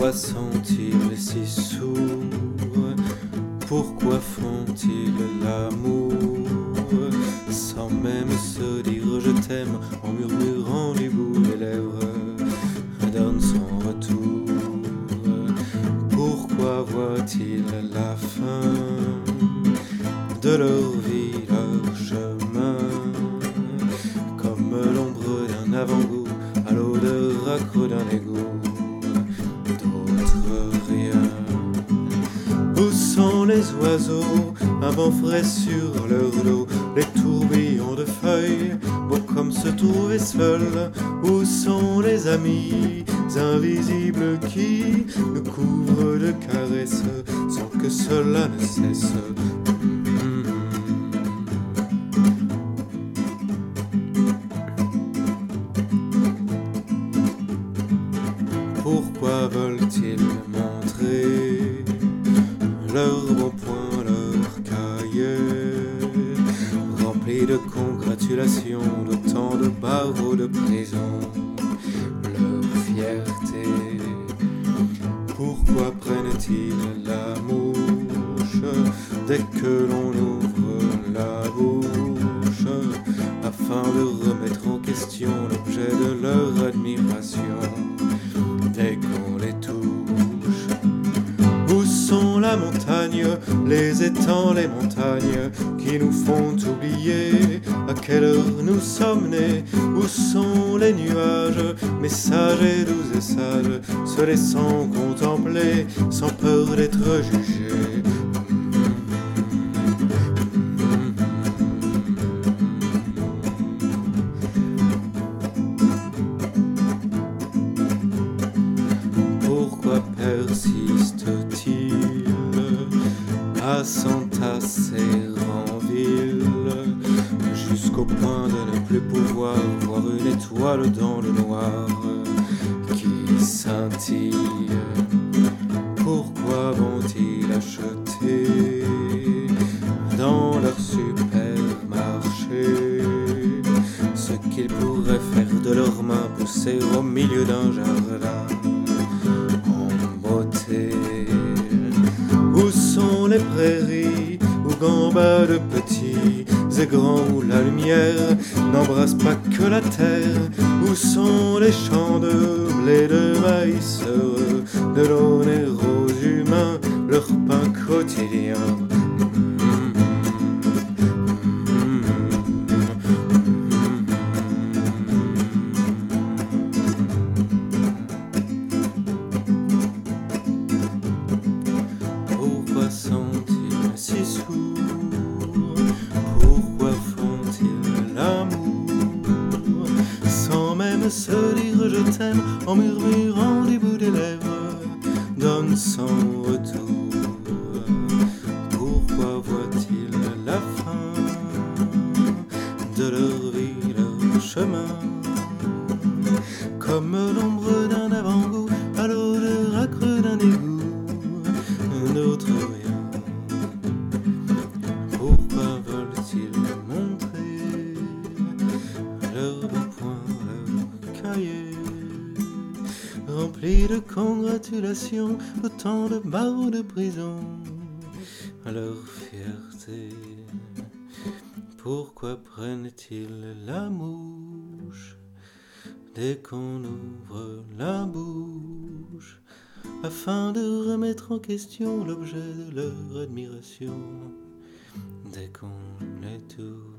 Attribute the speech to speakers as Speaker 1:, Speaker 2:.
Speaker 1: Pourquoi sont-ils si sourds? Pourquoi font-ils l'amour sans même se dire je t'aime, en murmurant du bout des lèvres donne son retour? Pourquoi voient-ils la fin de leur vie, leur chemin, comme l'ombre d'un avant-goût à l'odeur âcre d'un égout? D'autres rien. Où sont les oiseaux, un vent frais sur leur dos, les tourbillons de feuilles, beaux comme se trouver seuls? Où sont les amis invisibles qui nous couvrent de caresses sans que cela ne cesse? Pourquoi veulent-ils montrer leurs bons points, leurs cahiers remplis de congratulations, d'autant de barreaux de prison, leur fierté? Pourquoi prennent-ils la mouche dès que l'on ouvre la bouche, afin de remettre en question l'objet de leur admiration dès qu'on les touche? Où sont la montagne, les étangs, les montagnes qui nous font oublier à quelle heure nous sommes nés? Où sont les nuages, messagers doux et sages, se laissant contempler sans peur d'être jugés? Pourquoi persiste-t-il à s'entasser en ville jusqu'au point de ne plus pouvoir voir une étoile dans le noir qui scintille? Pourquoi vont-ils acheter dans leur supermarché ce qu'ils pourraient faire de leurs mains, pousser au milieu d'un jardin en beauté? Où sont les prairies où gambadent petits et grands, où la lumière n'embrasse pas que la terre? Où sont les champs de blé, de maïs heureux, de l'aune et roses humains, leur pain quotidien? Pourquoi sont-ils si sourds? Pourquoi font-ils l'amour sans même se dire je t'aime, en murmurant du bout des lèvres donne son retour? Pourquoi voient-ils la fin de leur vie, leur chemin, comme l'ombre d'un avant-goût à l'odeur âcre d'un égout? D'autres rien. Pourquoi veulent-ils montrer leurs beaux points, leurs cahiers remplis de congratulations, autant de barreaux de prison à leur fierté? Pourquoi prennent-ils la mouche dès qu'on ouvre la bouche, afin de remettre en question l'objet de leur admiration dès qu'on les touche?